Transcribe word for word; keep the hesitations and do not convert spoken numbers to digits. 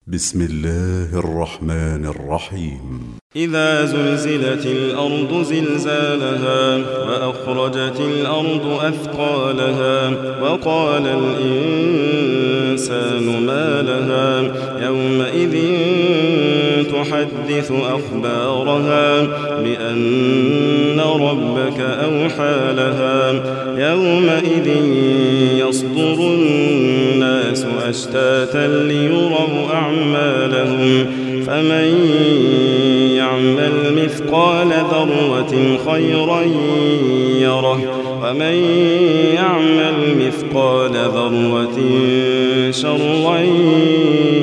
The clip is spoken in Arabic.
بسم الله الرحمن الرحيم. إذا زلزلت الأرض زلزالها وأخرجت الأرض أثقالها وقال الإنسان ما لها يومئذ تحدث أخبارها بأن ربك أوحى لها يومئذ يصدر الناس أشتاتا ليروا أعمالهم فمن يعمل مثقال ذرة خيرا يره ومن يعمل مثقال ذرة شرا